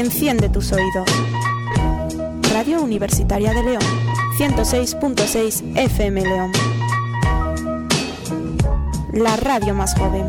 Enciende tus oídos. Radio Universitaria de León, 106.6 FM León. La radio más joven.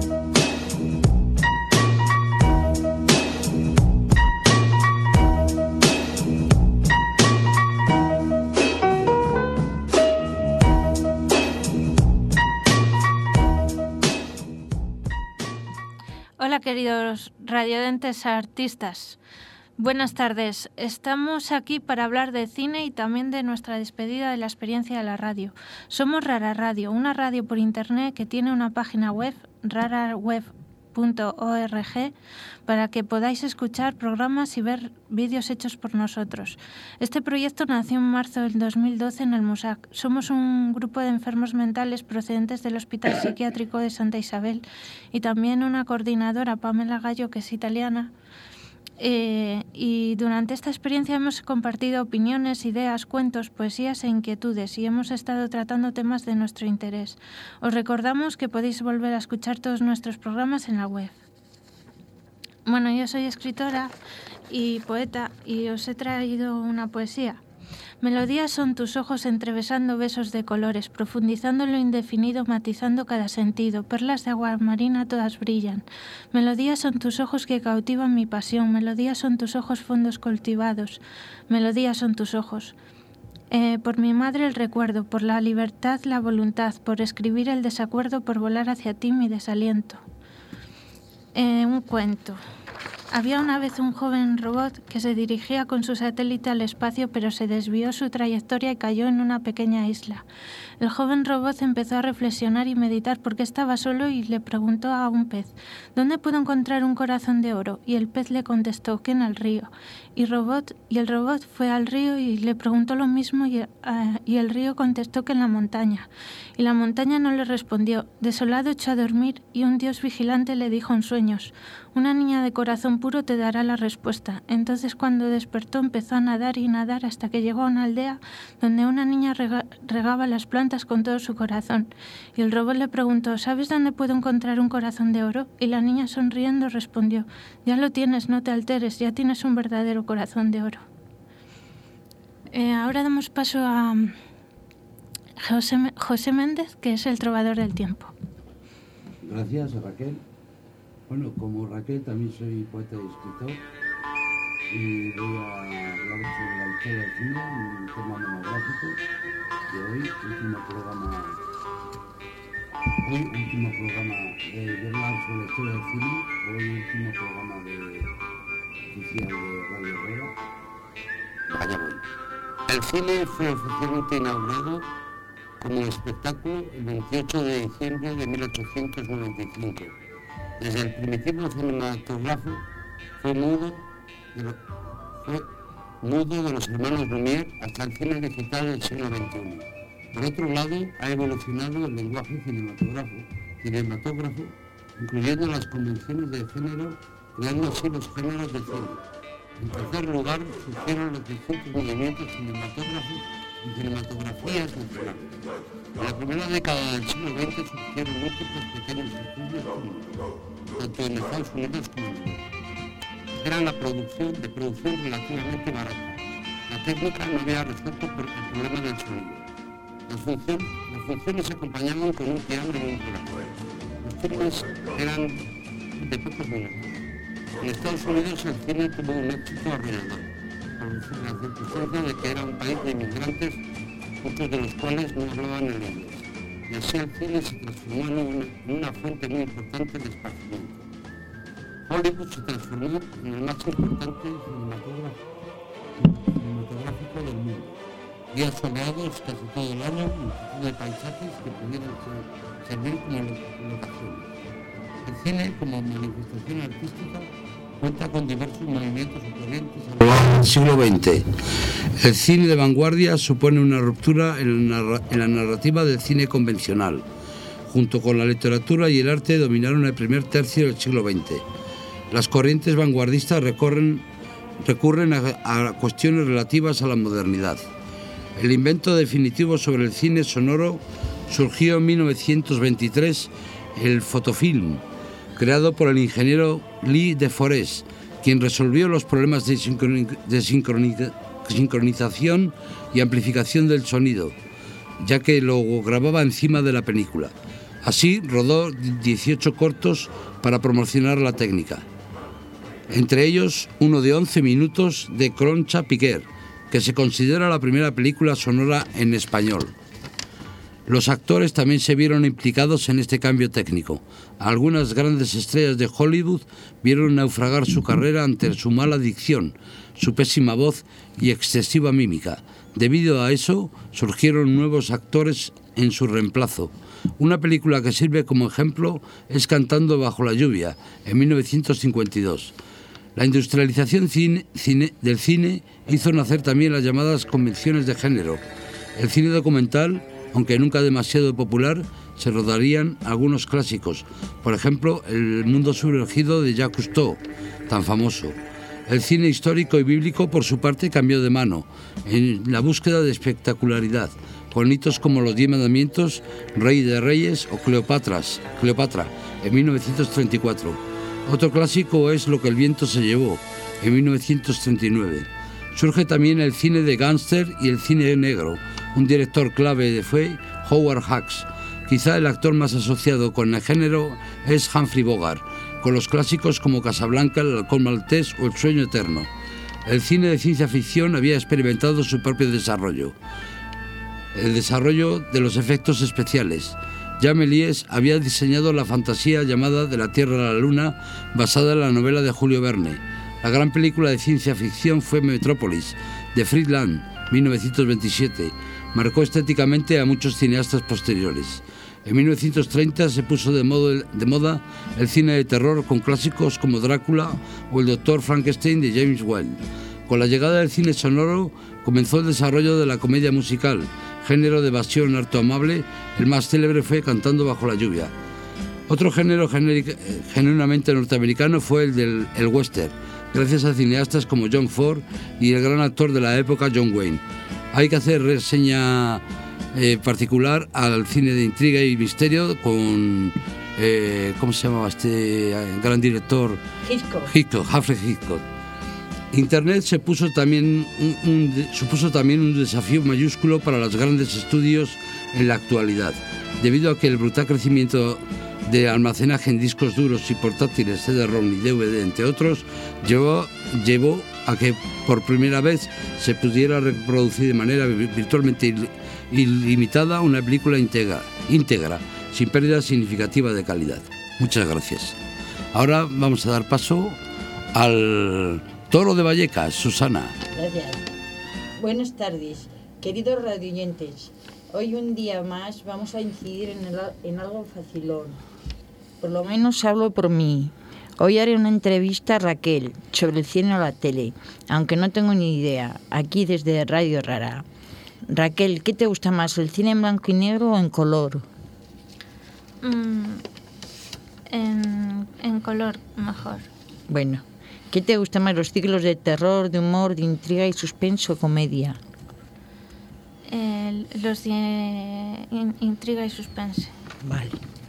Hola queridos radiodentes artistas, buenas tardes. Estamos aquí para hablar de cine y también de nuestra despedida de la experiencia de la radio. Somos Rara Radio, una radio por internet que tiene una página web, raraweb.org, para que podáis escuchar programas y ver vídeos hechos por nosotros. Este proyecto nació en marzo del 2012 en el MUSAC. Somos un grupo de enfermos mentales procedentes del Hospital Psiquiátrico de Santa Isabel y también una coordinadora, Pamela Gallo, que es italiana. Y durante esta experiencia hemos compartido opiniones, ideas, cuentos, poesías e inquietudes y hemos estado tratando temas de nuestro interés. Os recordamos que podéis volver a escuchar todos nuestros programas en la web. Bueno, yo soy escritora y poeta y os he traído una poesía. Melodías son tus ojos entrevesando besos de colores, profundizando en lo indefinido, matizando cada sentido. Perlas de agua marina todas brillan. Melodías son tus ojos que cautivan mi pasión. Melodías son tus ojos fondos cultivados. Melodías son tus ojos. Por mi madre el recuerdo, por la libertad la voluntad, por escribir el desacuerdo, por volar hacia ti mi desaliento. Un cuento. Había una vez un joven robot que se dirigía con su satélite al espacio, pero se desvió su trayectoria y cayó en una pequeña isla. El joven robot empezó a reflexionar y meditar porque estaba solo y le preguntó a un pez: ¿dónde puedo encontrar un corazón de oro? Y el pez le contestó que en el río. Y el robot fue al río y le preguntó lo mismo y el río contestó que en la montaña. Y la montaña no le respondió. Desolado echó a dormir y un dios vigilante le dijo en sueños: una niña de corazón puro te dará la respuesta. Entonces cuando despertó empezó a nadar y nadar hasta que llegó a una aldea donde una niña regaba las plantas con todo su corazón. Y el robot le preguntó: ¿sabes dónde puedo encontrar un corazón de oro? Y la niña sonriendo respondió: ya lo tienes, no te alteres, ya tienes un verdadero corazón de oro. Ahora damos paso a José Méndez, que es el trovador del tiempo. Gracias a Raquel. Bueno, como Raquel también soy poeta y escritor y voy a hablar sobre la historia del cine, un tema monográfico de hoy, último programa de hablar sobre la historia del cine, hoy último programa oficial de Radio Herrera. Allá voy. El cine fue oficialmente inaugurado como espectáculo el 28 de diciembre de 1895. Desde el primitivo cinematógrafo fue mudo de los hermanos Lumière hasta el cine digital del siglo XXI. Por otro lado, ha evolucionado el lenguaje cinematógrafo, incluyendo las convenciones de género, creando así los géneros del cine. En tercer lugar, surgieron los distintos movimientos cinematográficos y cinematografías nacionales. En la primera década del siglo XX surgieron múltiples pequeños estudios tanto en Estados Unidos como en Europa. Era de producción relativamente barata. La técnica no había resuelto el problema del sonido. Las funciones se acompañaban con un piano y un corazón. Los filmes eran de pocos minutos. En Estados Unidos el cine tuvo un éxito arrollador, por la circunstancia de que era un país de inmigrantes, muchos de los cuales no hablaban el inglés. Y así el cine se transformó en una fuente muy importante de esparcimiento. Hollywood se transformó en el más importante cinematográfico del mundo. Días soleados casi todo el año, multitud de paisajes que pudieran servir como locaciones. El cine, como manifestación artística, cuenta con diversos movimientos o corrientes a lo largo del siglo XX. El cine de vanguardia supone una ruptura en la narrativa del cine convencional. Junto con la literatura y el arte dominaron el primer tercio del siglo XX. Las corrientes vanguardistas recurren a cuestiones relativas a la modernidad. El invento definitivo sobre el cine sonoro surgió en 1923, el fotofilm, creado por el ingeniero Lee de Forest, quien resolvió los problemas de sincronización y amplificación del sonido, ya que lo grababa encima de la película. Así rodó 18 cortos para promocionar la técnica. Entre ellos, uno de 11 minutos de Concha Piquer, que se considera la primera película sonora en español. Los actores también se vieron implicados en este cambio técnico. Algunas grandes estrellas de Hollywood vieron naufragar su carrera ante su mala dicción, su pésima voz y excesiva mímica. Debido a eso, surgieron nuevos actores en su reemplazo. Una película que sirve como ejemplo es Cantando bajo la lluvia, en 1952. La industrialización del cine hizo nacer también las llamadas convenciones de género. El cine documental, aunque nunca demasiado popular, se rodarían algunos clásicos. Por ejemplo, El mundo sumergido de Jacques Cousteau, tan famoso. El cine histórico y bíblico, por su parte, cambió de mano, en la búsqueda de espectacularidad, con hitos como Los 10 mandamientos, Rey de Reyes o Cleopatra, en 1934. Otro clásico es Lo que el viento se llevó, en 1939. Surge también el cine de gángster y el cine negro. Un director clave fue Howard Hawks. Quizá el actor más asociado con el género es Humphrey Bogart, con los clásicos como Casablanca, El halcón maltés o El sueño eterno. El cine de ciencia ficción había experimentado su propio desarrollo. El desarrollo de los efectos especiales. Jean Méliès había diseñado la fantasía llamada De la Tierra a la Luna, basada en la novela de Julio Verne. La gran película de ciencia ficción fue Metrópolis, de Fritz Lang, 1927. Marcó estéticamente a muchos cineastas posteriores. En 1930 se puso de moda el cine de terror con clásicos como Drácula o El Doctor Frankenstein de James Whale. Con la llegada del cine sonoro comenzó el desarrollo de la comedia musical, género de evasión harto amable. El más célebre fue Cantando bajo la lluvia. Otro género genuinamente norteamericano fue el del western, gracias a cineastas como John Ford y el gran actor de la época John Wayne. Hay que hacer reseña particular al cine de intriga y misterio con ¿cómo se llamaba este gran director? Alfred Hitchcock. Internet supuso también un desafío mayúsculo para los grandes estudios en la actualidad, debido a que el brutal crecimiento de almacenaje en discos duros y portátiles, CD-ROM y DVD, entre otros, llevó a que por primera vez se pudiera reproducir de manera virtualmente ilimitada una película íntegra, sin pérdida significativa de calidad. Muchas gracias. Ahora vamos a dar paso al Toro de Vallecas, Susana. Gracias. Buenas tardes, queridos radioyentes. Hoy un día más vamos a incidir en algo facilón. Por lo menos hablo por mí. Hoy haré una entrevista a Raquel sobre el cine o la tele, aunque no tengo ni idea, aquí desde Radio Rara. Raquel, ¿qué te gusta más, el cine en blanco y negro o en color? En color, mejor. Bueno, ¿qué te gusta más, los ciclos de terror, de humor, de intriga y suspenso o comedia? Los de intriga y suspense. Vale.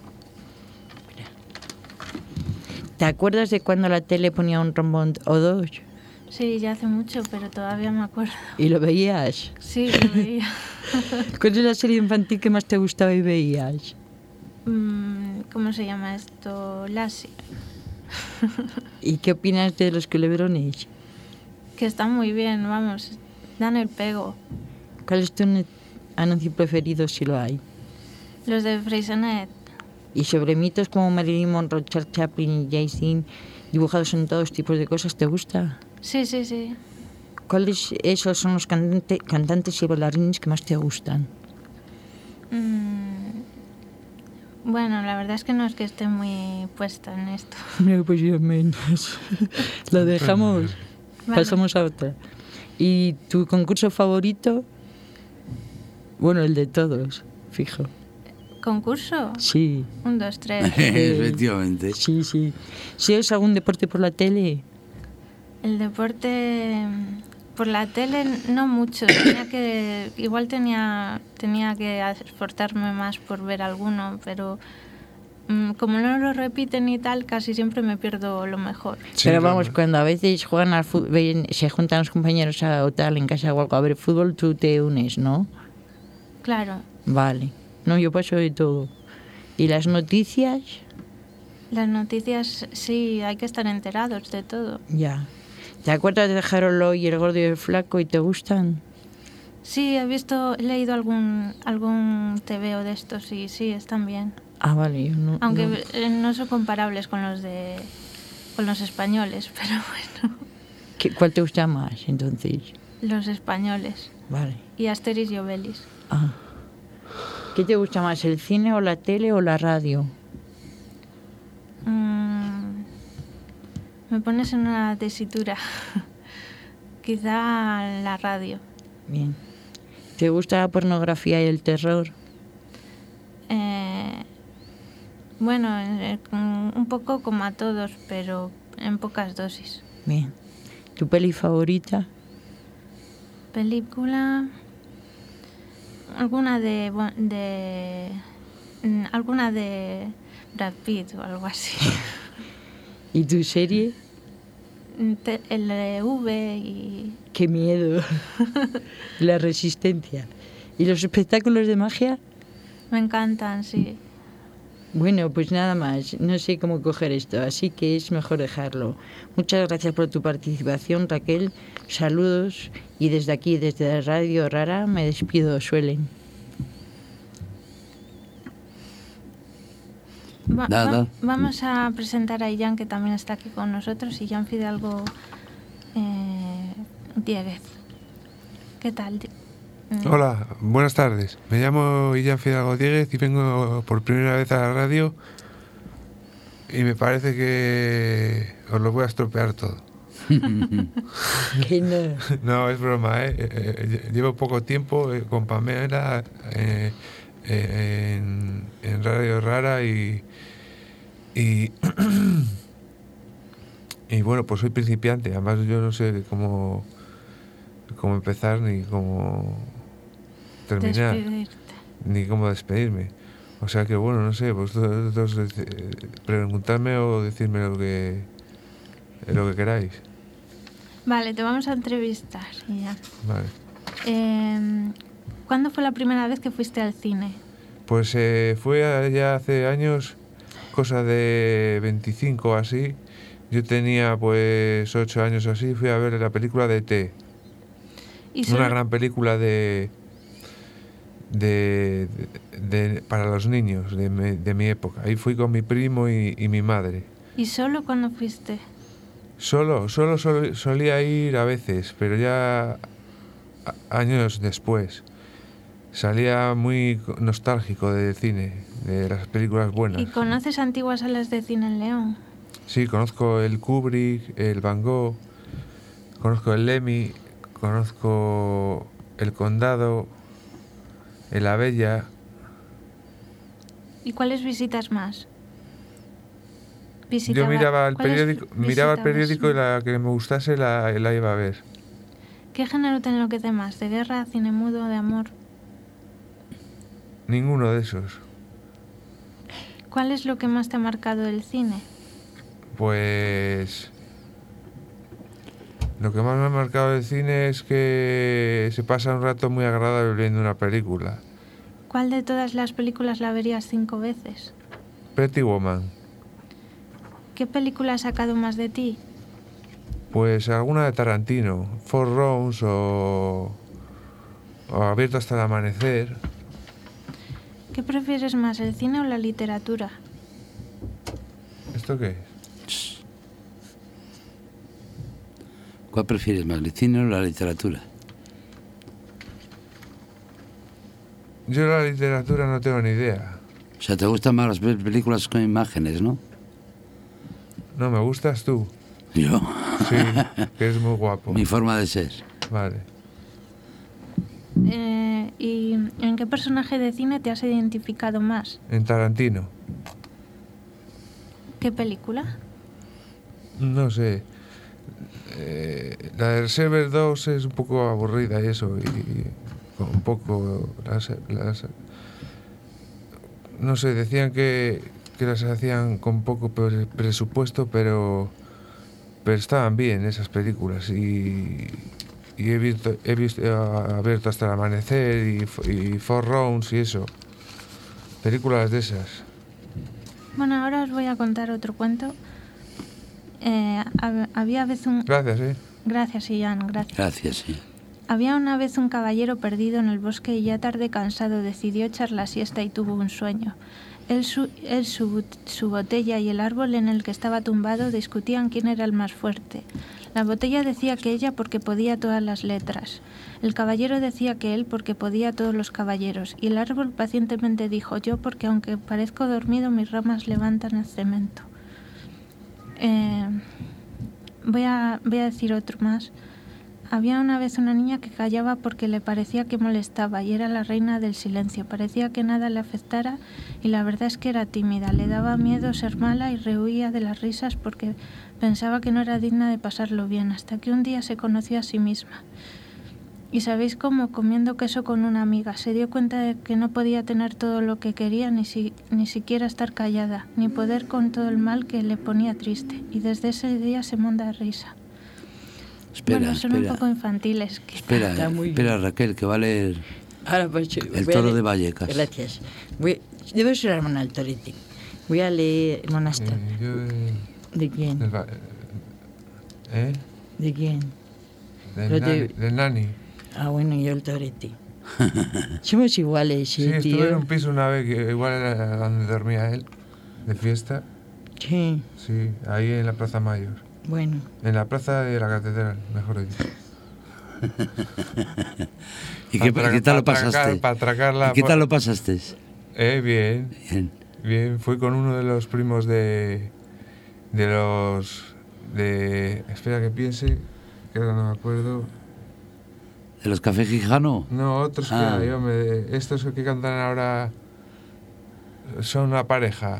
¿Te acuerdas de cuando la tele ponía un rombón o dos? Sí, ya hace mucho, pero todavía me acuerdo. ¿Y lo veías? Sí, lo veía. ¿Cuál es la serie infantil que más te gustaba y veías? ¿Cómo se llama esto? Lassie. ¿Y qué opinas de los culebrones? Que están muy bien, vamos, dan el pego. ¿Cuál es tu anuncio preferido, si lo hay? Los de Freysenet. ¿Y sobre mitos como Marilyn Monroe, Charles Chaplin y Jay-Z, dibujados en todos tipos de cosas, te gusta? Sí, sí, sí. ¿Cuáles esos son los cantantes y bailarines que más te gustan? Bueno, la verdad es que no es que esté muy puesta en esto. No, pues yo menos. Lo dejamos. Vale. Pasamos a otra. ¿Y tu concurso favorito? Bueno, el de todos, fijo. ¿Concurso? Sí. 1, 2, 3. Efectivamente. Sí, sí. ¿Sigues algún deporte por la tele? El deporte por la tele no mucho. Igual tenía que esforzarme más por ver alguno, pero como no lo repiten y tal, casi siempre me pierdo lo mejor. Sí, pero vamos, cuando a veces juegan al fútbol, se juntan los compañeros o tal en casa o algo a ver fútbol, tú te unes, ¿no? Claro. Vale. No, yo paso de todo. ¿Y las noticias? Las noticias, sí, hay que estar enterados de todo. Ya. ¿Te acuerdas de Jarolo y el gordo y el flaco y te gustan? Sí, he leído algún TVO de estos y sí, están bien. Ah, vale. Aunque no son comparables con los españoles, pero bueno. ¿Cuál te gusta más, entonces? Los españoles. Vale. Y Asterix y Obelix. Ah. ¿Qué te gusta más, el cine o la tele o la radio? Me pones en una tesitura. Quizá la radio. Bien. ¿Te gusta la pornografía y el terror? Bueno, un poco como a todos, pero en pocas dosis. Bien. ¿Tu peli favorita? Película... Alguna de Brad Pitt o algo así. ¿Y tu serie? El de V y... ¡Qué miedo! La Resistencia. ¿Y los espectáculos de magia? Me encantan, sí. Bueno, pues nada más. No sé cómo coger esto, así que es mejor dejarlo. Muchas gracias por tu participación, Raquel. Saludos. Y desde aquí, desde Radio Rara, me despido, Suelen. Vamos a presentar a Ian, que también está aquí con nosotros, Ian Fidalgo Dieguez. ¿Qué tal? Hola, buenas tardes. Me llamo Ian Fidalgo Dieguez y vengo por primera vez a la radio y me parece que os lo voy a estropear todo. Que no. No, es broma, llevo poco tiempo con Pamela en Radio Rara y bueno, pues soy principiante. Además yo no sé cómo empezar ni cómo terminar, ni cómo despedirme. O sea que bueno, no sé, vosotros preguntarme o decirme lo que queráis. Vale, te vamos a entrevistar ya. Vale. ¿Cuándo fue la primera vez que fuiste al cine? Pues fue ya hace años, cosa de 25 o así. Yo tenía pues 8 años o así, fui a ver la película de E.T. Una gran película para los niños de mi época. Ahí fui con mi primo y mi madre. ¿Y solo cuándo fuiste? Solo solía ir a veces, pero ya años después. Salía muy nostálgico del cine, de las películas buenas. ¿Y conoces antiguas salas de cine en León? Sí, conozco el Kubrick, el Van Gogh, conozco el Lemmy, conozco el Condado, el Abella. ¿Y cuáles visitas más? Yo miraba el periódico y la que me gustase la iba a ver. ¿Qué género te enloquece más? ¿De guerra, cine mudo, de amor? Ninguno de esos. ¿Cuál es lo que más te ha marcado del cine? Pues lo que más me ha marcado del cine es que se pasa un rato muy agradable viendo una película. ¿Cuál de todas las películas la verías 5 veces? Pretty Woman. ¿Qué película ha sacado más de ti? Pues alguna de Tarantino, Four Rounds o Abierto hasta el amanecer. ¿Qué prefieres más, el cine o la literatura? ¿Esto qué es? ¿Cuál prefieres más, el cine o la literatura? Yo la literatura no tengo ni idea. O sea, ¿te gustan más las películas con imágenes, no? No, me gustas tú. ¿Yo? Sí, que eres muy guapo. Mi forma de ser. Vale. ¿Y en qué personaje de cine te has identificado más? En Tarantino. ¿Qué película? No sé. La de Reservoir Dogs es un poco aburrida y eso. Y un poco... no sé, decían que que las hacían con poco presupuesto, pero estaban bien esas películas. Y he visto abierto hasta el amanecer y Four Rounds y eso. Películas de esas. Bueno, ahora os voy a contar otro cuento. Había vez un... Gracias, Gracias, Ian, gracias. Gracias, sí. Había una vez un caballero perdido en el bosque y ya tarde cansado decidió echar la siesta y tuvo un sueño. Él, su botella y el árbol en el que estaba tumbado discutían quién era el más fuerte. La botella decía que ella porque podía todas las letras. El caballero decía que él porque podía todos los caballeros. Y el árbol pacientemente dijo: yo porque aunque parezco dormido mis ramas levantan el cemento. Voy a decir otro más. Había una vez una niña que callaba porque le parecía que molestaba y era la reina del silencio. Parecía que nada le afectara y la verdad es que era tímida. Le daba miedo ser mala y rehuía de las risas porque pensaba que no era digna de pasarlo bien, hasta que un día se conoció a sí misma. Y sabéis cómo, comiendo queso con una amiga, se dio cuenta de que no podía tener todo lo que quería, ni siquiera estar callada, ni poder con todo el mal que le ponía triste. Y desde ese día se monta de risa. Espera, son un poco infantiles. Espera, Raquel, que va a leer ahora, pues, El toro de Vallecas. Gracias. Debo ser la hermana del Toretti. Voy a leer el monastra. ¿De quién? ¿De quién? Del Nani. Ah, bueno, yo el Toretti. Somos iguales, sí, tío. Estuve en un piso una vez que igual era donde dormía él, de fiesta. Sí. Sí, ahí en la Plaza Mayor. Bueno. En la plaza de la catedral, mejor dicho. ¿Y qué tal lo pasaste? Para atracarla. ¿Y qué tal lo pasaste? Bien. Fui con uno de los primos de espera que piense, que ahora no me acuerdo. ¿De los Café Gijano? No, otros que hay, hombre. Estos que cantan ahora son una pareja.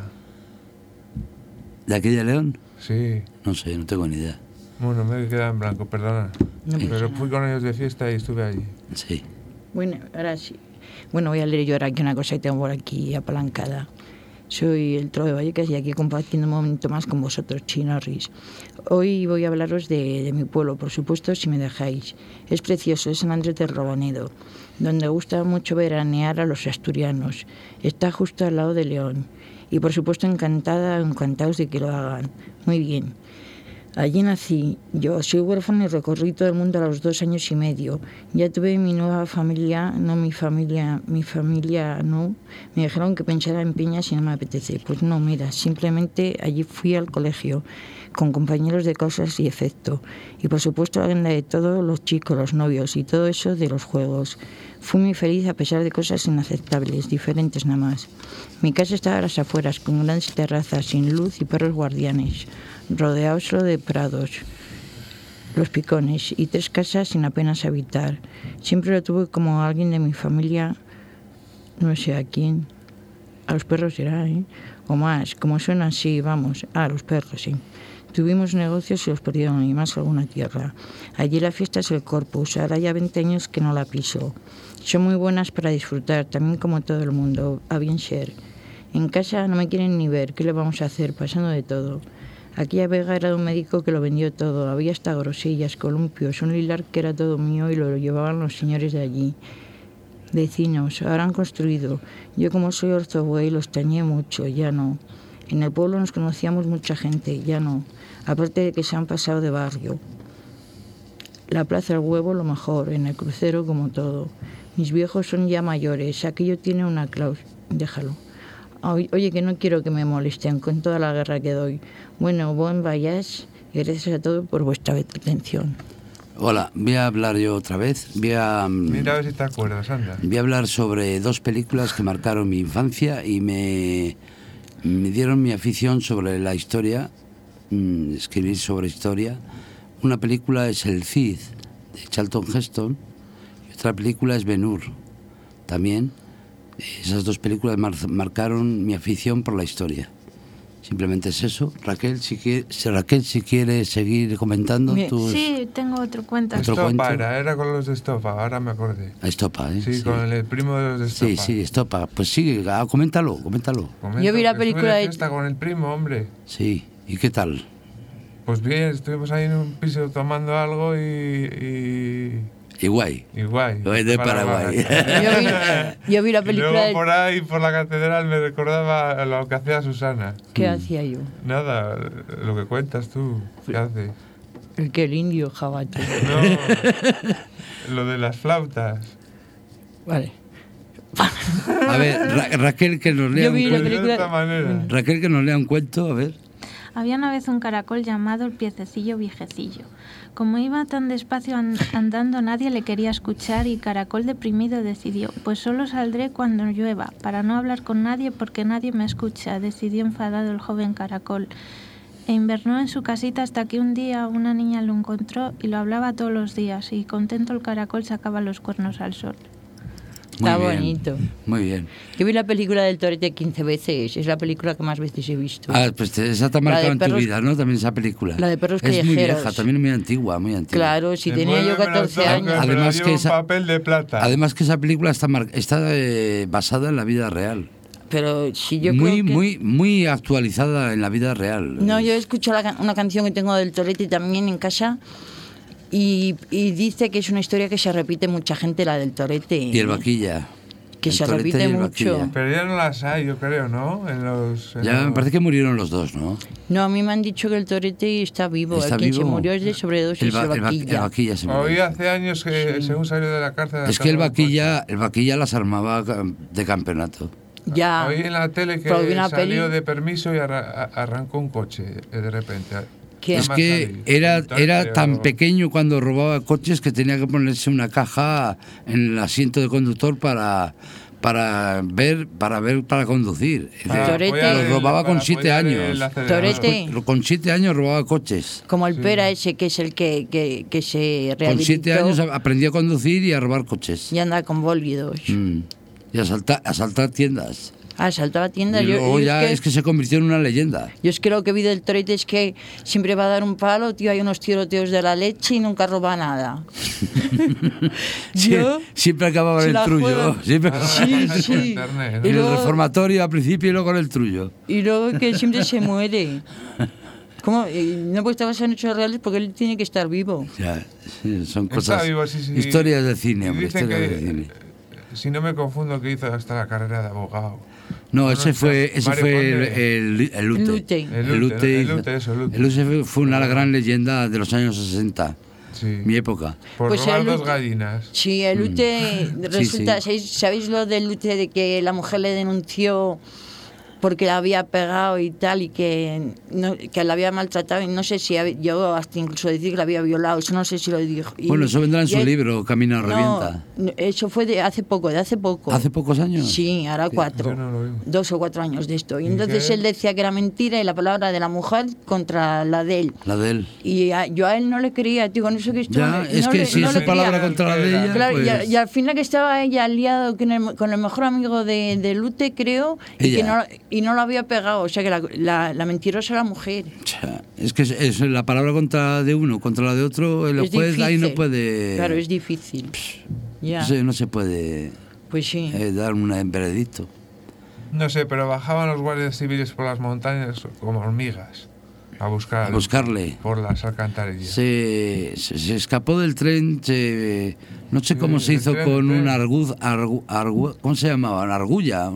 ¿De aquí de León? Sí. No sé, no tengo ni idea. Bueno, me he quedado en blanco, perdona. No, pero fui con ellos de fiesta y estuve allí. Sí. Bueno, ahora sí. Bueno, voy a leer yo ahora aquí una cosa que tengo por aquí apalancada. Soy el Toro de Vallecas y aquí compartiendo un momento más con vosotros, chinorris. Hoy voy a hablaros de mi pueblo, por supuesto, si me dejáis. Es precioso, es San Andrés del Robanedo, donde gusta mucho veranear a los asturianos. Está justo al lado de León. Y por supuesto encantados de que lo hagan. Muy bien. Allí nací. Yo soy huérfano y recorrí todo el mundo a los 2 años y medio. Ya tuve mi nueva familia, mi familia no. Me dijeron que pensara en Peñas y no me apetece. Pues no, mira, simplemente allí fui al colegio con compañeros de causas y efecto. Y por supuesto la agenda de todos los chicos, los novios y todo eso de los juegos. Fui muy feliz a pesar de cosas inaceptables, diferentes nada más. Mi casa estaba a las afueras, con grandes terrazas, sin luz y perros guardianes, rodeado solo de prados, los picones y 3 casas sin apenas habitar. Siempre lo tuve como alguien de mi familia, no sé a quién, a los perros será, o más, como suena así, vamos, a los perros, sí. Tuvimos negocios y los perdieron y más alguna tierra. Allí la fiesta es el Corpus, ahora ya 20 años que no la piso. Son muy buenas para disfrutar, también como todo el mundo, a bien ser. En casa no me quieren ni ver, ¿qué le vamos a hacer? Pasando de todo. Aquella Vega era de un médico que lo vendió todo, había hasta grosillas, columpios, un lilar que era todo mío y lo llevaban los señores de allí. Vecinos, ahora han construido. Yo como soy orzobuey los tañé mucho, ya no. En el pueblo nos conocíamos mucha gente, ya no. Aparte de que se han pasado de barrio. La Plaza del Huevo lo mejor, en el crucero como todo. Mis viejos son ya mayores, aquello tiene una cláusula. Déjalo. Oye, que no quiero que me molesten con toda la guerra que doy. Bueno, buen vayas y gracias a todos por vuestra atención. Hola, voy a hablar yo otra vez. Mira a ver si te acuerdas, anda. Voy a hablar sobre 2 películas que marcaron mi infancia y me dieron mi afición sobre la historia, escribir sobre historia. Una película es El Cid, de Charlton Heston, y otra película es Ben-Hur, también. Esas 2 películas marcaron mi afición por la historia. Simplemente es eso. Raquel, si quiere seguir comentando tus... Sí, tengo otro cuento. Estopa era con los de Estopa, ahora me acordé. Estopa, ¿eh? Sí, con el primo de los de Estopa. Sí, Estopa. Pues sí, coméntalo. Yo vi la película de fiesta con el primo, hombre. Sí, ¿y qué tal? Pues bien, estuvimos ahí en un piso tomando algo y guay. De Paraguay. Yo vi la película. Y luego por ahí, por la catedral, me recordaba lo que hacía Susana. ¿Qué hacía yo? Nada, lo que cuentas tú. ¿Qué haces? El indio jabato. No, lo de las flautas. Vale. A ver, Raquel, que nos lea un cuento. Raquel, que nos lea un cuento, a ver. Había una vez un caracol llamado el Piececillo Viejecillo. Como iba tan despacio andando, nadie le quería escuchar y Caracol deprimido decidió, pues solo saldré cuando llueva, para no hablar con nadie porque nadie me escucha, decidió enfadado el joven Caracol. E invernó en su casita hasta que un día una niña lo encontró y lo hablaba todos los días, y contento el Caracol sacaba los cuernos al sol. Está bonito. Muy bien. Yo vi la película del Torete 15 veces. Es la película que más veces he visto. Ah, pues esa te ha marcado en tu vida, ¿no? También esa película. La de Perros Callejeros. Es muy vieja, también muy antigua. Claro, si tenía yo 14 años. Además que esa, papel de plata. Además que esa película está basada en la vida real. Pero si yo muy actualizada en la vida real. No, yo escucho una canción que tengo del Torete también en casa. Y dice que es una historia que se repite mucha gente, la del Torete. Y el Vaquilla. Que se repite mucho. Pero ya no las hay, yo creo, ¿no? Me parece que murieron los dos, ¿no? No, a mí me han dicho que el Torete está vivo. Quien se murió es de sobredosis, el Vaquilla. El Vaquilla se murió. Oí hace años que según salió de la cárcel... Es que el Vaquilla las armaba de campeonato. Ya. Oí en la tele que salió de permiso y arrancó un coche de repente. Es que era tan pequeño cuando robaba coches que tenía que ponerse una caja en el asiento de conductor para conducir. Lo robaba con 7 años. Torete. Con 7 años robaba coches. Como el Pera ese, que es el que se rehabilitó. Con 7 años aprendió a conducir y a robar coches. Y anda con bólidos. Y asaltar tiendas. Asaltaba tiendas. Y luego es que se convirtió en una leyenda. Yo es que lo que vi del Torete es que siempre va a dar un palo, tío, hay unos tiroteos de la leche y nunca roba nada. Siempre acababa en el trullo. Sí. En el reformatorio al principio y luego en el trullo. Y luego que siempre se muere. ¿Cómo? No puede estar basado en hechos reales porque él tiene que estar vivo. Ya, son cosas... Historias de cine, hombre, historias de cine. Si no me confundo, que hizo hasta la carrera de abogado. No, ese fue el Lute. El Lute fue una gran leyenda de los años 60. Sí. Mi época. Por robar 2 gallinas. Sí, el Lute resulta... ¿Sabéis lo del Lute de que la mujer le denunció porque la había pegado y tal, y que la había maltratado, y no sé si yo hasta incluso decir que la había violado, eso no sé si lo dijo. Bueno, eso vendrá en su libro, Camino Revienta. Eso fue de hace poco. ¿Hace pocos años? Sí, ahora 4. 2 o 4 años de esto. Y entonces él decía que era mentira y la palabra de la mujer contra la de él. La de él. Y yo a él no le creía, tío, con eso que estuvo... Ya, es que si es su palabra contra la de ella... Claro, pues... y al final que estaba ella aliado con el mejor amigo de Lute, creo, y no lo había pegado, o sea que la mentirosa era la mujer. Es que es la palabra contra de uno, contra la de otro, el juez ahí no puede... Claro, es difícil. No se puede dar un veredicto. No sé, pero bajaban los guardias civiles por las montañas como hormigas a buscarle por las alcantarillas. Se escapó del tren, no sé cómo se hizo con un ¿cómo se llamaba? Argolla.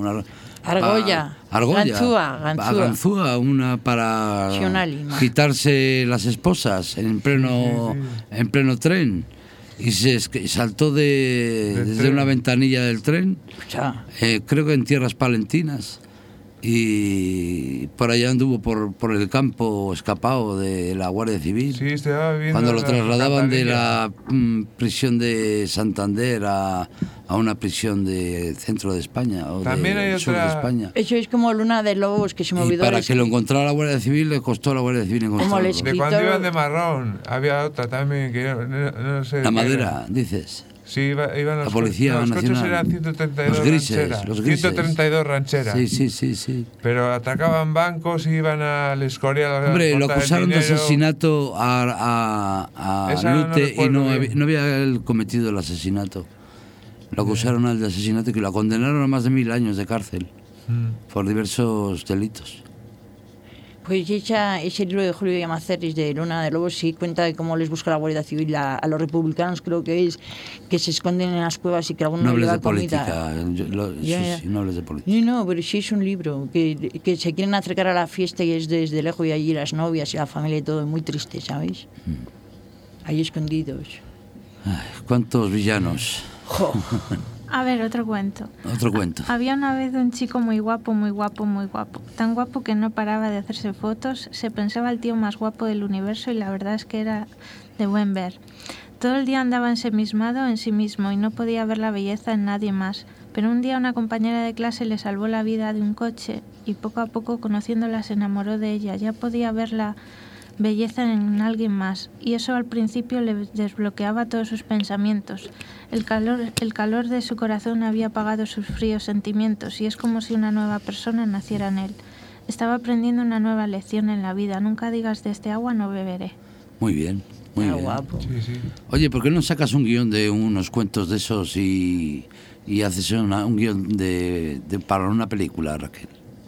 Ganzúa, una para quitarse las esposas en pleno tren. Y se saltó desde una ventanilla del tren, creo que en tierras palentinas, y por allá anduvo por el campo escapado de la Guardia Civil. Sí, estaba viendo cuando lo trasladaban de la prisión de Santander a una prisión de centro de España o del sur de España. Eso es como Luna de Lobos, que se me olvidó. Y para que lo encontrara la Guardia Civil, le costó a la Guardia Civil encontrarlo. De cuando iban de marrón, había otra también que no sé. La Madera, dices. Sí, iban la Policía los Nacional. coches eran 132 los grises, rancheras. los grises. 132 rancheras. Sí. Pero atacaban bancos y iban al Escorial. Hombre, lo acusaron de asesinato a Lute y no había él cometido el asesinato. Lo acusaron al de asesinato y que lo condenaron a más de 1000 años de cárcel por diversos delitos. Pues ese libro de Julio Llamazares de Luna de Lobos sí cuenta de cómo les busca la Guardia Civil a los republicanos, creo que es, que se esconden en las cuevas y que alguno no hables lleva de política, comida. Sí, no hables de política. No, pero sí es un libro, que se quieren acercar a la fiesta y es desde lejos y allí las novias y la familia y todo, muy triste, ¿sabes? Ahí escondidos. Ay, ¿cuántos villanos? Jo. A ver, otro cuento. Otro cuento. Había una vez un chico muy guapo, muy guapo, muy guapo. Tan guapo que no paraba de hacerse fotos, se pensaba el tío más guapo del universo y la verdad es que era de buen ver. Todo el día andaba ensimismado en sí mismo y no podía ver la belleza en nadie más. Pero un día una compañera de clase le salvó la vida de un coche y poco a poco, conociéndola, se enamoró de ella. Ya podía ver la belleza en alguien más, y eso al principio le desbloqueaba todos sus pensamientos. El calor de su corazón había apagado sus fríos sentimientos y es como si una nueva persona naciera en él. Estaba aprendiendo una nueva lección en la vida. Nunca digas de este agua no beberé. Muy bien, muy bien. Guapo. Sí. Oye, ¿por qué no sacas un guión de unos cuentos de esos y haces un guión para una película, Raquel?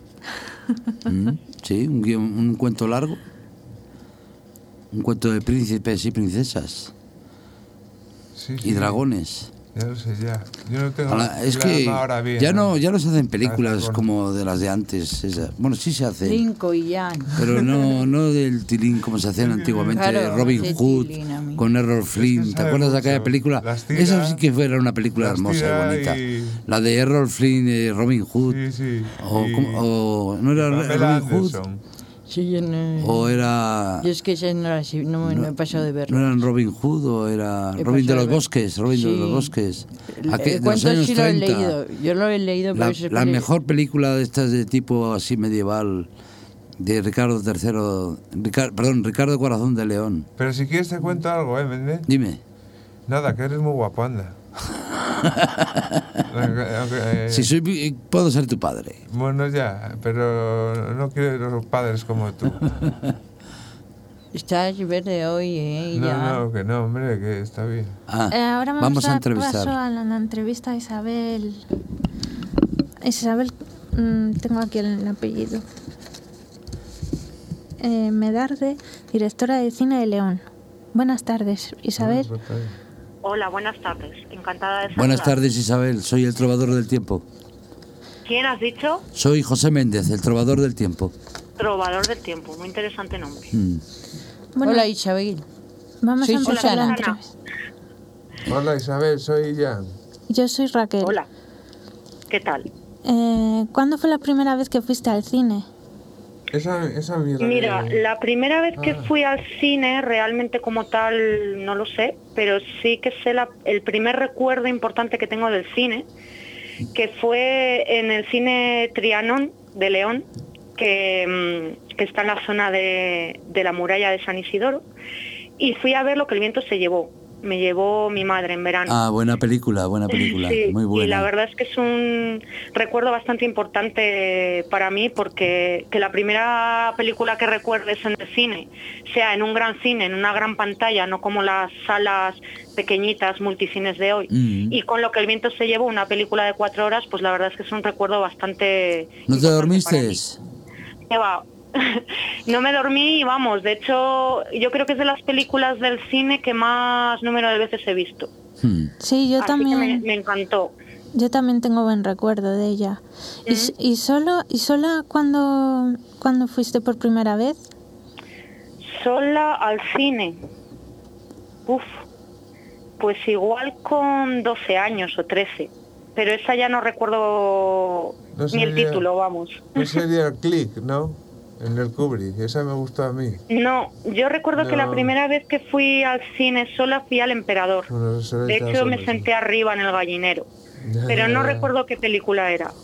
Sí, un cuento largo. Un cuento de príncipes y princesas. Sí. Y dragones. Ya lo sé, ya. Yo no tengo Es que ahora bien, ya no se hacen películas como de las de antes. Bueno, sí se hacen. Linko y Jan. Pero no del tilín como se hacían antiguamente. Claro, Robin Hood con Errol Flynn. Es que ¿Te acuerdas de mucho. aquella película? Esa sí que era una película hermosa y bonita. La de Errol Flynn, Robin Hood. Sí. O no era Pamela Robin Hood. Anderson. Sí, yo no... O era... Yo es que ese no he pasado de verlo. ¿No eran Robin Hood o era Robin de los Bosques? Robin de los Bosques. El De los cuento años sí lo he 30. leído. Yo lo he leído, pero eso La mejor película de estas de tipo así medieval de Ricardo Corazón de León. Pero si quieres te cuento algo, Méndez. Dime. Nada, que eres muy guapo, anda. Si puedo ser tu padre. Bueno, ya, pero no quiero los padres como tú. Estás verde hoy, No, que no, hombre, que está bien. Ahora vamos a entrevistar. Paso a la entrevista a Isabel. Tengo aquí el apellido. Medarde, directora de cine de León. Buenas tardes, Isabel. Hola, buenas tardes. Encantada de saludar. Buenas tardes, Isabel. Soy el trovador del tiempo. ¿Quién has dicho? Soy José Méndez, el trovador del tiempo. Trovador del tiempo. Muy interesante nombre. Bueno, hola, Isabel. Vamos Soy a empezar Susana. la entrevista. Hola, Isabel, soy Jan. Yo soy Raquel. Hola. ¿Qué tal? ¿Cuándo fue la primera vez que fuiste al cine? Esa Mira, la primera vez que fui al cine, realmente como tal, no lo sé, pero sí que sé el primer recuerdo importante que tengo del cine, que fue en el cine Trianón de León, que está en la zona de la muralla de San Isidoro, y fui a ver Lo que el viento se llevó. Me llevó mi madre en verano. Buena película, Sí, muy buena. Y la verdad es que es un recuerdo bastante importante para mí, porque que la primera película que recuerdes en el cine sea en un gran cine, en una gran pantalla, no como las salas pequeñitas multicines de hoy, y con Lo que el viento se llevó, una película de 4 horas, pues la verdad es que es un recuerdo bastante... ¿No te dormiste? ¿Qué va? No me dormí y vamos, de hecho yo creo que es de las películas del cine que más número de veces he visto. Sí, yo Así también. que me encantó. Yo también tengo buen recuerdo de ella. ¿Y sola cuando fuiste por primera vez? Sola al cine. Pues igual con 12 años o 13. Pero esa ya no recuerdo ni el título, vamos. No sería el Click, ¿no? En el Kubrick, esa me gustó a mí. No, yo recuerdo que la primera vez que fui al cine sola fui al Emperador. Bueno, de hecho me senté arriba en el gallinero, pero no recuerdo qué película era.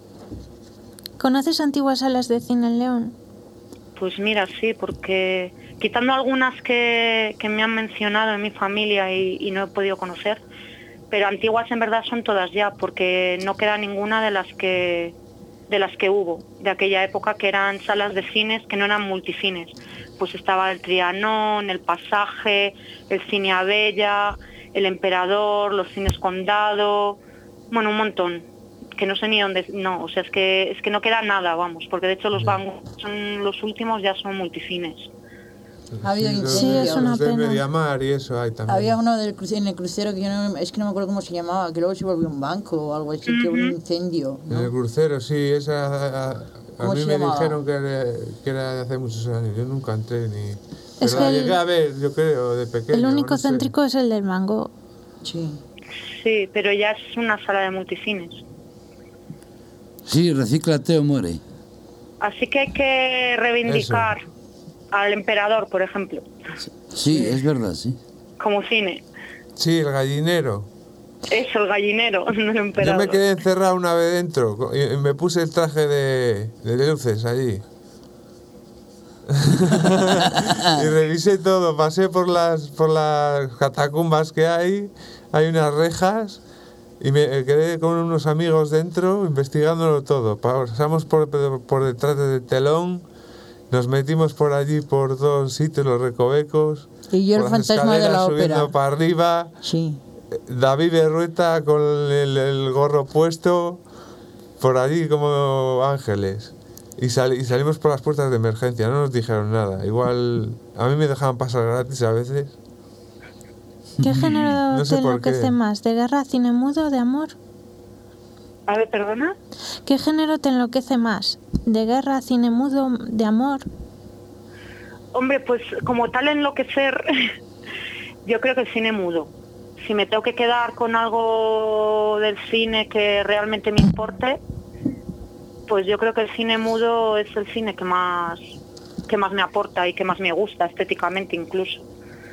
¿Conoces antiguas salas de cine en León? Pues mira, sí, porque quitando algunas que me han mencionado en mi familia y no he podido conocer, pero antiguas en verdad son todas ya, porque no queda ninguna de las que hubo de aquella época, que eran salas de cines que no eran multicines. Pues estaba el Trianón, el Pasaje, el Cine Abella, el Emperador, los cines Condado, bueno, un montón, que no sé ni dónde, no, o sea, es que no queda nada, vamos, porque de hecho los son los últimos, ya son multicines. Había es una de pena. Mediamar y eso hay también. Había uno en el crucero que es que no me acuerdo cómo se llamaba, que luego se volvió un banco o algo así, que hubo un incendio, ¿no? En el crucero, sí, esa a mí me dijeron que era de hace muchos años, yo nunca entré ni... Es Pero que la llegué a ver, yo creo, de pequeño. El único no sé. céntrico es el del Mango. Sí. Sí, pero ya es una sala de multicines. Sí, recíclate o muere. Así que hay que reivindicar al Emperador, por ejemplo, Sí, es verdad, sí. como cine. Sí, el gallinero. Eso, el gallinero del Yo Emperador. me quedé encerrado una vez dentro y me puse el traje de luces allí. Y revisé todo, pasé por las catacumbas que hay unas rejas y me quedé con unos amigos dentro investigándolo todo. Pasamos por detrás del telón, nos metimos por allí por todos sitios, los recovecos. Y yo el por las fantasma de la escaleras, ópera. subiendo para arriba. Sí. David Berrueta con el gorro puesto por allí como ángeles. Y salimos por las puertas de emergencia, no nos dijeron nada. Igual a mí me dejaban pasar gratis a veces. ¿Qué género No sé te por enloquece qué. más? ¿De guerra, cine mudo, de amor? A ver, perdona. ¿Qué género te enloquece más? ¿De guerra, cine mudo, de amor? Hombre, pues como tal enloquecer, yo creo que el cine mudo. Si me tengo que quedar con algo del cine que realmente me importe, pues yo creo que el cine mudo es el cine que más me aporta y que más me gusta, estéticamente incluso.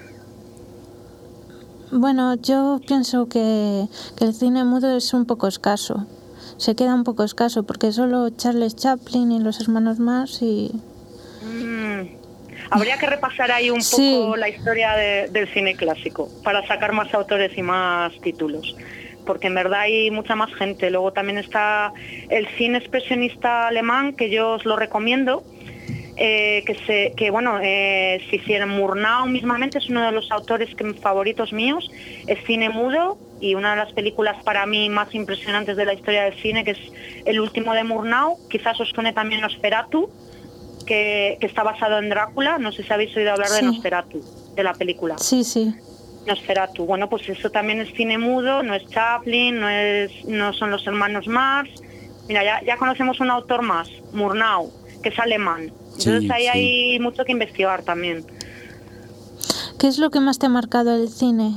Bueno, yo pienso que el cine mudo es un poco escaso. Se queda un poco escaso porque solo Charles Chaplin y los hermanos Marx y... Habría que repasar ahí un poco la historia del cine clásico para sacar más autores y más títulos, porque en verdad hay mucha más gente. Luego también está el cine expresionista alemán, que yo os lo recomiendo, se hicieron. Murnau mismamente es uno de los autores favoritos míos, es cine mudo, y una de las películas para mí más impresionantes de la historia del cine, que es El último de Murnau. Quizás os suene también Nosferatu, que está basado en Drácula. No sé si habéis oído hablar de Nosferatu, de la película. Sí, sí. Nosferatu, bueno, pues eso también es cine mudo, no es Chaplin, no son los hermanos Marx. Mira, ya conocemos un autor más, Murnau, que es alemán. Entonces ahí hay mucho que investigar también. ¿Qué es lo que más te ha marcado el cine?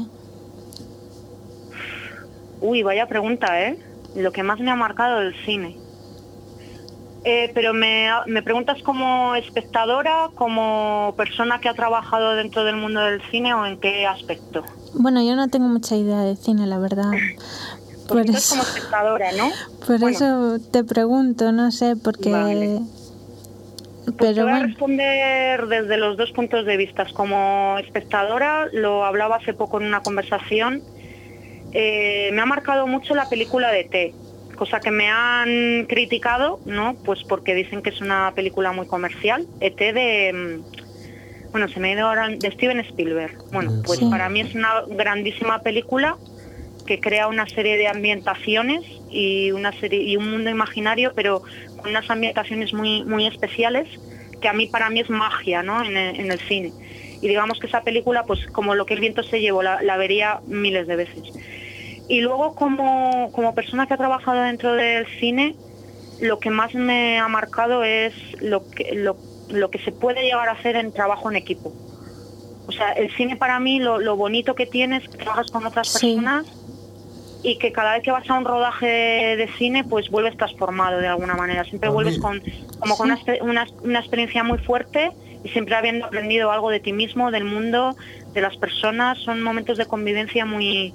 Uy, vaya pregunta, ¿eh? Lo que más me ha marcado el cine. Pero me preguntas como espectadora, como persona que ha trabajado dentro del mundo del cine, ¿o en qué aspecto? Bueno, yo no tengo mucha idea de cine, la verdad. Pues entonces como espectadora, ¿no? Por eso te pregunto, no sé, porque... Vale. Pues te voy a responder desde los dos puntos de vista. Como espectadora, lo hablaba hace poco en una conversación, me ha marcado mucho la película de E.T., cosa que me han criticado, ¿no? Pues porque dicen que es una película muy comercial. E.T. de Steven Spielberg. Bueno, pues para mí es una grandísima película que crea una serie de ambientaciones y un mundo imaginario, pero con unas ambientaciones muy, muy especiales, que para mí es magia, ¿no? En el cine. Y digamos que esa película, pues como Lo que el viento se llevó, la vería miles de veces. Y luego como persona que ha trabajado dentro del cine, lo que más me ha marcado es lo que se puede llegar a hacer en trabajo en equipo. O sea, el cine para mí lo bonito que tiene es que trabajas con otras personas y que cada vez que vas a un rodaje de cine, pues vuelves transformado de alguna manera. Siempre vuelves con una experiencia muy fuerte y siempre habiendo aprendido algo de ti mismo, del mundo, de las personas. Son momentos de convivencia muy,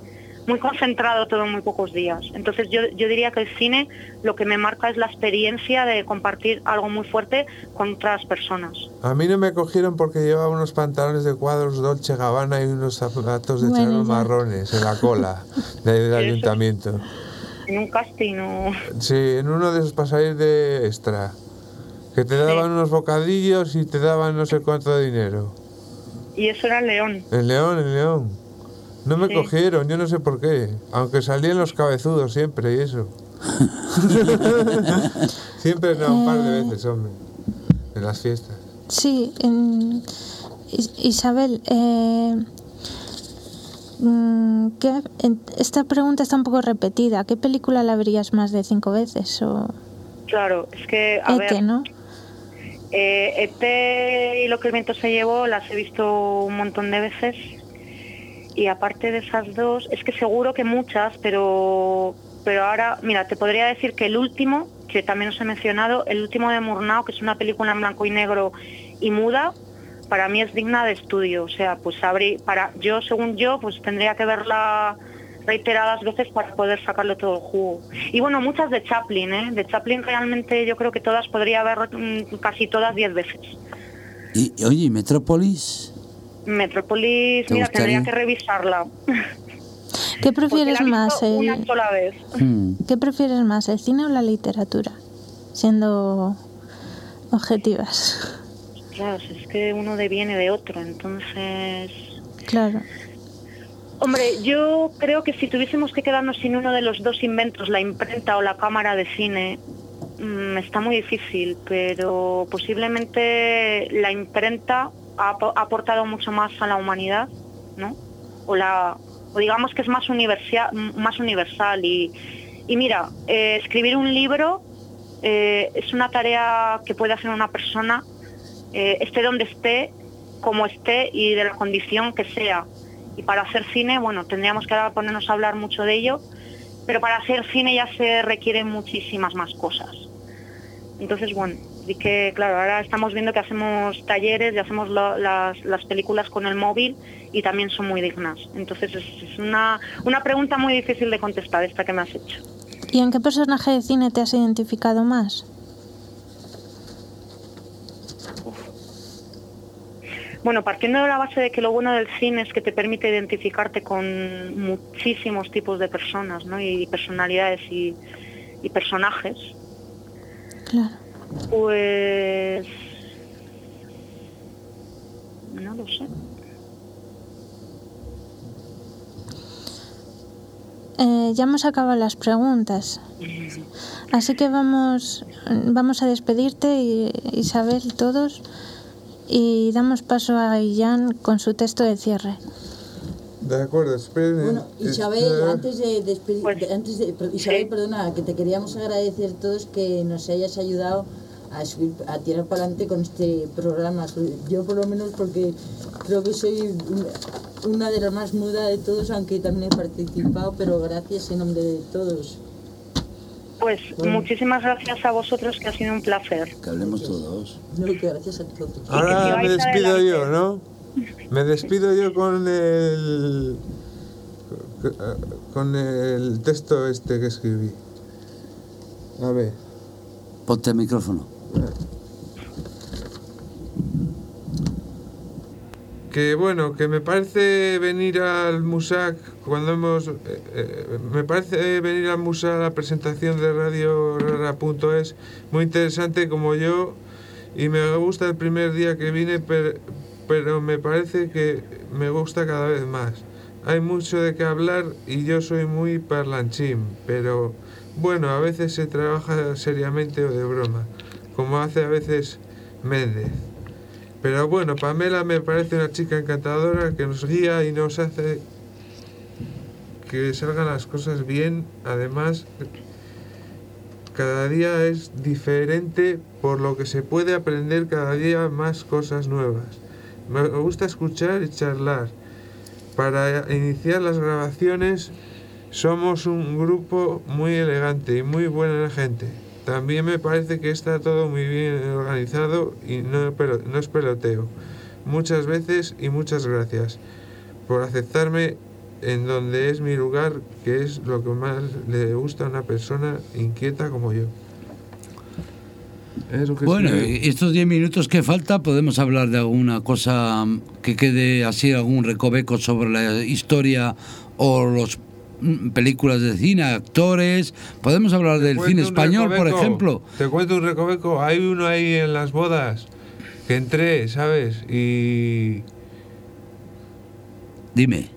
muy concentrado todo en muy pocos días. Entonces yo diría que el cine lo que me marca es la experiencia de compartir algo muy fuerte con otras personas. A mí no me cogieron porque llevaba unos pantalones de cuadros Dolce Gabbana y unos zapatos de charol marrones en la cola del ayuntamiento. En un casting o... Sí, en uno de esos para salir de extra. Que te daban unos bocadillos y te daban no sé cuánto de dinero. Y eso era en León. En León. No me cogieron, yo no sé por qué. Aunque salían los cabezudos siempre y eso. Siempre no, un par de veces, hombre. En las fiestas. Sí, Isabel, esta pregunta está un poco repetida. ¿Qué película la verías más de 5 veces? Claro, es que, a ver... ¿no? ET y Lo que el viento se llevó las he visto un montón de veces, y aparte de esas dos, es que seguro que muchas, pero ahora, mira, te podría decir que el último, que también os he mencionado, el último de Murnau, que es una película en blanco y negro y muda, para mí es digna de estudio. O sea, pues según yo, pues tendría que verla reiteradas veces para poder sacarle todo el jugo. Y bueno, muchas de Chaplin, de Chaplin realmente yo creo que todas podría ver casi todas 10 veces. Y oye, ¿Metrópolis? Metrópolis, mira, tendría que revisarla. ¿Qué prefieres más? Una sola vez. ¿Qué prefieres más, el cine o la literatura? Siendo objetivas. Claro, es que uno deviene de otro, entonces... Claro. Hombre, yo creo que si tuviésemos que quedarnos sin uno de los dos inventos, la imprenta o la cámara de cine, está muy difícil, pero posiblemente la imprenta ha aportado mucho más a la humanidad, ¿no? O digamos que es más universal y mira, escribir un libro es una tarea que puede hacer una persona, esté donde esté, como esté y de la condición que sea. Y para hacer cine, bueno, tendríamos que ahora ponernos a hablar mucho de ello, pero para hacer cine ya se requieren muchísimas más cosas. Entonces, bueno, y que claro, ahora estamos viendo que hacemos talleres y hacemos las películas con el móvil y también son muy dignas. Entonces es una pregunta muy difícil de contestar esta que me has hecho. ¿Y en qué personaje de cine te has identificado más? Bueno, partiendo de la base de que lo bueno del cine es que te permite identificarte con muchísimos tipos de personas, ¿no? Y personalidades y personajes. Claro. Pues... no lo sé. Ya hemos acabado las preguntas. Así que vamos a despedirte, Isabel, todos. Y damos paso a Illán con su texto de cierre. De acuerdo, esperen. Bueno, Isabel, antes de Isabel, perdona, que te queríamos agradecer todos que nos hayas ayudado a subir, a tirar para adelante con este programa. Yo por lo menos, porque creo que soy una de las más mudas de todos, aunque también he participado, pero gracias en nombre de todos. Pues muchísimas gracias a vosotros, que ha sido un placer. Que hablemos todos. No, que gracias a todos. Ahora me despido yo, ¿no? Me despido yo con el texto este que escribí. A ver. Ponte el micrófono. Que bueno, que me parece venir al Musac me parece venir al Musac a la presentación de radiorara.es muy interesante como yo, y me gusta el primer día que vine, pero me parece que me gusta cada vez más. Hay mucho de qué hablar y yo soy muy parlanchín, pero bueno, a veces se trabaja seriamente o de broma, como hace a veces Méndez. Pero bueno, Pamela me parece una chica encantadora que nos guía y nos hace que salgan las cosas bien. Además, cada día es diferente, por lo que se puede aprender cada día más cosas nuevas. Me gusta escuchar y charlar. Para iniciar las grabaciones somos un grupo muy elegante y muy buena gente. También me parece que está todo muy bien organizado y no es peloteo. Muchas veces y muchas gracias por aceptarme en donde es mi lugar, que es lo que más le gusta a una persona inquieta como yo. Bueno, estos 10 minutos que falta, podemos hablar de alguna cosa que quede así, algún recoveco sobre la historia o las películas de cine, actores. Podemos hablar del cine español, por ejemplo. Te cuento un recoveco. Hay uno ahí en las bodas que entré, ¿sabes? Y... Dime.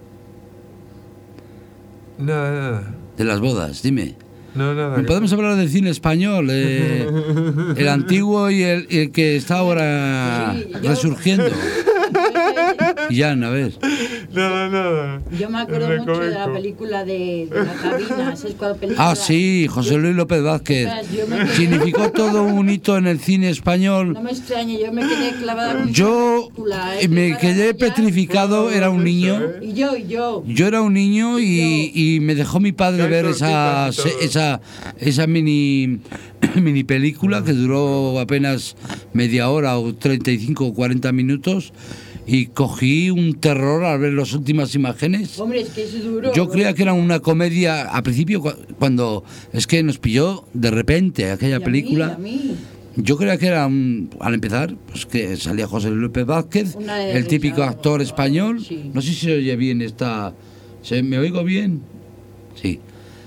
Nada. De las bodas, dime. No, nada. Podemos hablar del cine español, el antiguo y el que está ahora resurgiendo. Jan, a ver. Nada. Yo me acuerdo mucho de la película de La Cabina. ¿Sabes cuál película? Ah, sí, José Luis López Vázquez. Significó todo un hito en el cine español. No me extraña, yo me quedé clavada con Yo me quedé petrificado, era un niño. Y yo. Yo era un niño y me dejó mi padre ver esa mini película que duró apenas media hora o 35 o 40 minutos. Y cogí un terror al ver las últimas imágenes. Hombre, es que es duro. Yo creía que era una comedia al principio, cuando es que nos pilló de repente aquella película. A mí. Yo creía que era al empezar, pues que salía José Luis López Vázquez, el típico actor español. Sí. No sé si se oye bien ¿me oigo bien? Sí.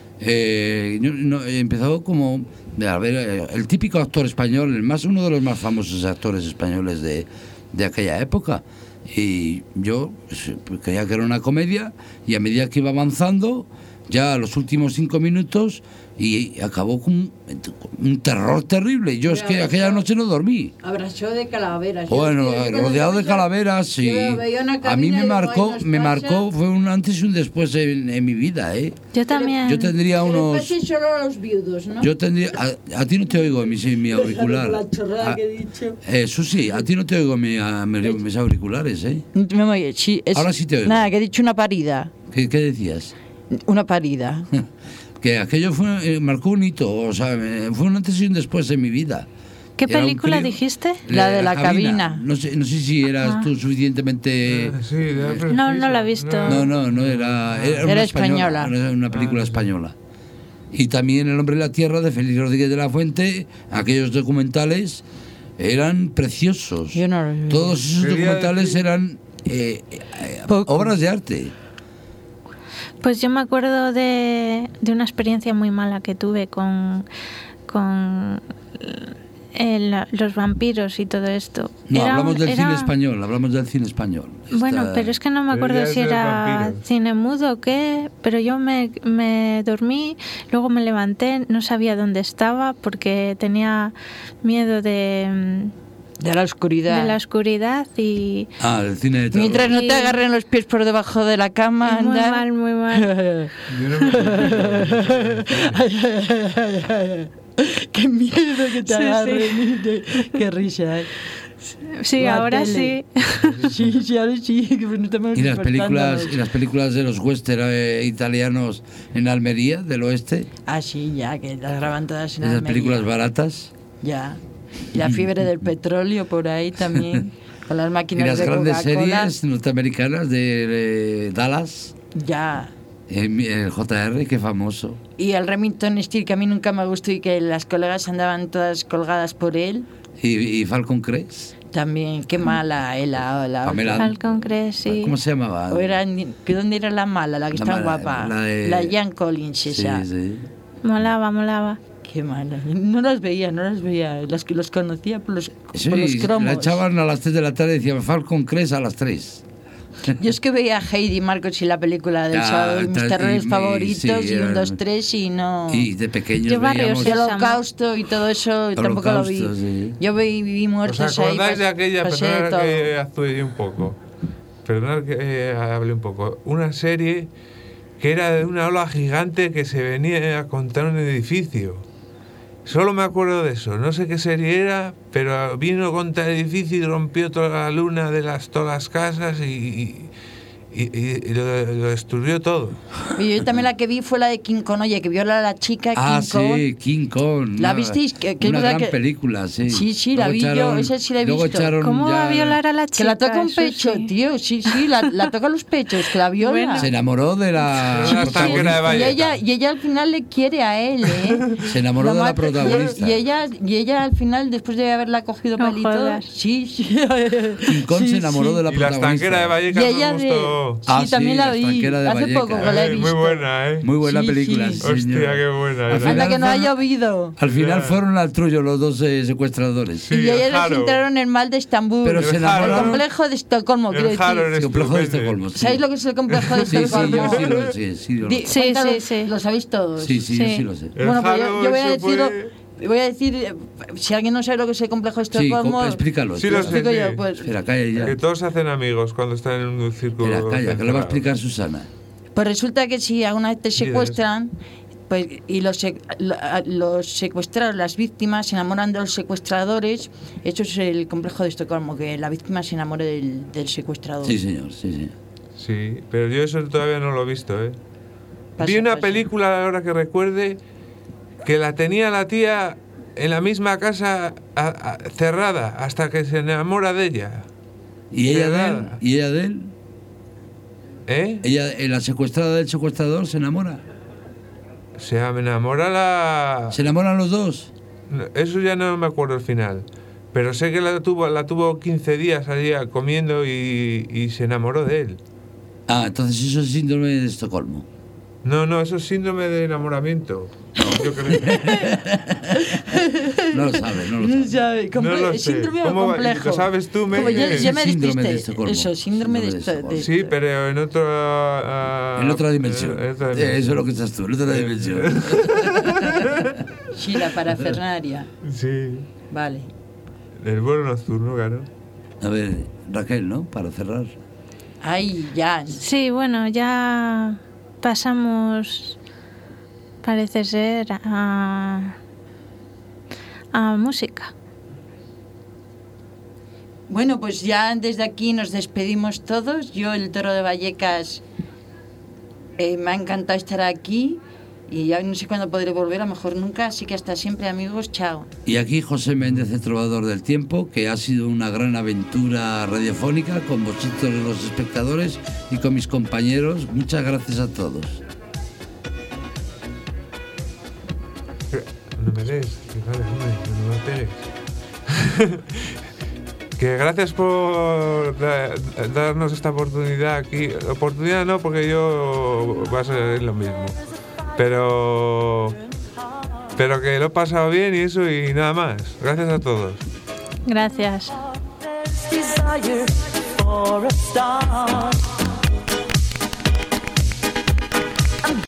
Empezó como a ver, el típico actor español, uno de los más famosos actores españoles de aquella época. Y yo creía que era una comedia, y a medida que iba avanzando, ya a los últimos 5 minutos, y acabó con un terror terrible. Yo es que aquella noche no dormí. Abrazó de calaveras. Bueno, rodeado de calaveras, y a mí me marcó, fue un antes y un después en mi vida, ¿eh? Yo también. Yo tendría unos... solo a los viudos, ¿no? Yo tendría... A ti no te oigo mi auricular. La chorrada que he dicho. Susi, a ti no te oigo mis auriculares, ¿eh? Sí, ahora sí te oigo. Nada, que he dicho una parida. ¿Qué decías? Una parida. Que aquello marcó un hito, o sea, fue un antes y un después en mi vida. ¿Qué película dijiste? La de la cabina. No sé si eras tú suficientemente... No la he visto. No, era española. Era una película española. Y también El hombre de la tierra, de Félix Rodríguez de la Fuente. Aquellos documentales eran preciosos. Todos esos documentales eran obras de arte. Pues yo me acuerdo de una experiencia muy mala que tuve con los vampiros y todo esto. Hablamos del cine español. Bueno, pero es que no me acuerdo si era cine mudo o qué, pero yo me dormí, luego me levanté, no sabía dónde estaba porque tenía miedo de la oscuridad. De la oscuridad y... el cine de terror. Mientras no te agarren los pies por debajo de la cama, anda. Muy mal. Qué miedo que te agarren. Qué risa, ¿eh? Sí, ahora sí. Sí, ahora sí. ¿Y las películas de los western italianos en Almería, del oeste? Ah, sí, ya, que las graban todas en Almería. ¿Esas Almería. películas baratas? Ya. Y la fiebre del petróleo por ahí también, con las máquinas de Coca-Cola. Y las grandes series norteamericanas de Dallas. Ya. El JR, qué famoso. Y el Remington Steele, que a mí nunca me gustó y que las colegas andaban todas colgadas por él. Y Falcon Crest. También, qué mala la Pamela. Falcon Crest, sí. ¿Cómo se llamaba? ¿Dónde era la mala? La que está guapa. La Jan Collins, esa. Sí. Molaba. Qué mala. No las veía. Los conocía por los cromos. La echaban a las 3 de la tarde y decían Falcon Crest a las 3. Yo es que veía a Heidi Marcos y la película del sábado, mis terrores favoritos, y 1, 2, 3 y no... Y de pequeños veíamos... El Holocausto y todo eso, tampoco lo vi. Sí. Yo viví muertos ahí. ¿Os acordáis de aquella? Perdonad que actué un poco. Perdonad que hable un poco. Una serie que era de una ola gigante que se venía a contar un edificio. Solo me acuerdo de eso, no sé qué serie era, pero vino contra el edificio y rompió toda la luna de todas las casas y y lo destruyó todo. Y yo también la que vi fue la de King Kong, oye, que viola a la chica King Kong. Sí, King Kong. ¿La visteis? Que una gran película, sí. Sí, la vi yo, esa sí la he visto. ¿Cómo va a violar a la chica? Que la toca un pecho, sí. tío, sí, la toca los pechos, que la viola. Bueno. Se enamoró de la protagonista. Y ella al final le quiere a él, ¿eh? Se enamoró de la protagonista. Y ella al final, después de haberla cogido No palitos, jodas. sí. King Kong se enamoró de la Y la protagonista. estanquera de Vallecas Y ella me gustó. sí, también la vi. Estanquera de Hace Vallecas. poco que la he Ay, visto. muy buena, ¿eh? Muy buena Sí, película, sí. sí, Hostia, señor. qué buena. Al era. final Anda que no fue- ha llovido. Al final Ya. fueron al trullo los dos secuestradores. Sí, Y ellos el les Jaro. entraron en mal de Estambul. Pero se el enamoraron. complejo de Estocolmo, quiero El Jaro decir. eres El complejo de estupendo. Estocolmo. Sí. ¿Sabéis lo que es el complejo de Sí, sí, Estocolmo? yo sí lo sé. Sí, yo lo sé. Sí, Cuéntalo, sí. ¿Lo sabéis todos? Sí, yo Sí. sí lo sé. El Bueno, pues Jaro, yo voy a eso decirlo. fue- Voy a decir, si alguien no sabe lo que es el complejo de Sí, Estocolmo, explícalo. Sí, lo lo sé. explico yo. sí. Pues, Espera, calla ya. Que todos se hacen amigos cuando están en un círculo. Espera, calla, que lo va a cerrado. explicar Susana. pues resulta que si alguna vez te Mira secuestran, pues, y los secuestrados, las víctimas, se enamoran de los secuestradores, eso es el complejo de Estocolmo, que la víctima se enamore del secuestrador. Sí, señor, sí, sí. Sí, pero yo eso todavía no lo he visto, ¿eh? Pasa, Vi una pasa. película, ahora que recuerde, que la tenía la tía en la misma casa cerrada hasta que se enamora de ella. ¿Y ella de él? Cerrada. ¿Y ella de él? ¿Eh? Ella, la secuestrada del secuestrador, se enamora. Se enamora la... ¿Se enamoran los dos? Eso ya no me acuerdo el final. Pero sé que la tuvo 15 días allí comiendo y se enamoró de él. Ah, entonces eso es síndrome de Estocolmo. No, eso es síndrome de enamoramiento. Yo creo. No lo sabe, no lo No sabe. sabe, No lo sé. síndrome o ¿Cómo va? complejo. ¿Lo sabes tú, Como Miguel? ya me Síndrome de dijiste, Estocolmo. eso, síndrome de Síndrome de Sí, pero en En otra dimensión. en otra dimensión. Eso es lo que estás tú, en otra dimensión. Sí, la parafernaria. Sí. Vale. El vuelo nocturno, claro. A ver, Raquel, ¿no? Para cerrar. Ay, ya. Sí, bueno, ya pasamos, parece ser, a música. Bueno, pues ya desde aquí nos despedimos todos. Yo, el Toro de Vallecas, me ha encantado estar aquí y ya no sé cuándo podré volver, a lo mejor nunca, así que hasta siempre, amigos, chao. Y aquí José Méndez, el trovador del tiempo, que ha sido una gran aventura radiofónica con vosotros los espectadores y con mis compañeros. Muchas gracias a todos. No me des, vale, hombre, no me pegues. Que gracias por darnos esta oportunidad aquí. Oportunidad no, porque yo va a ser lo mismo. Pero que lo he pasado bien y eso y nada más. Gracias a todos. Gracias. Desire for a star.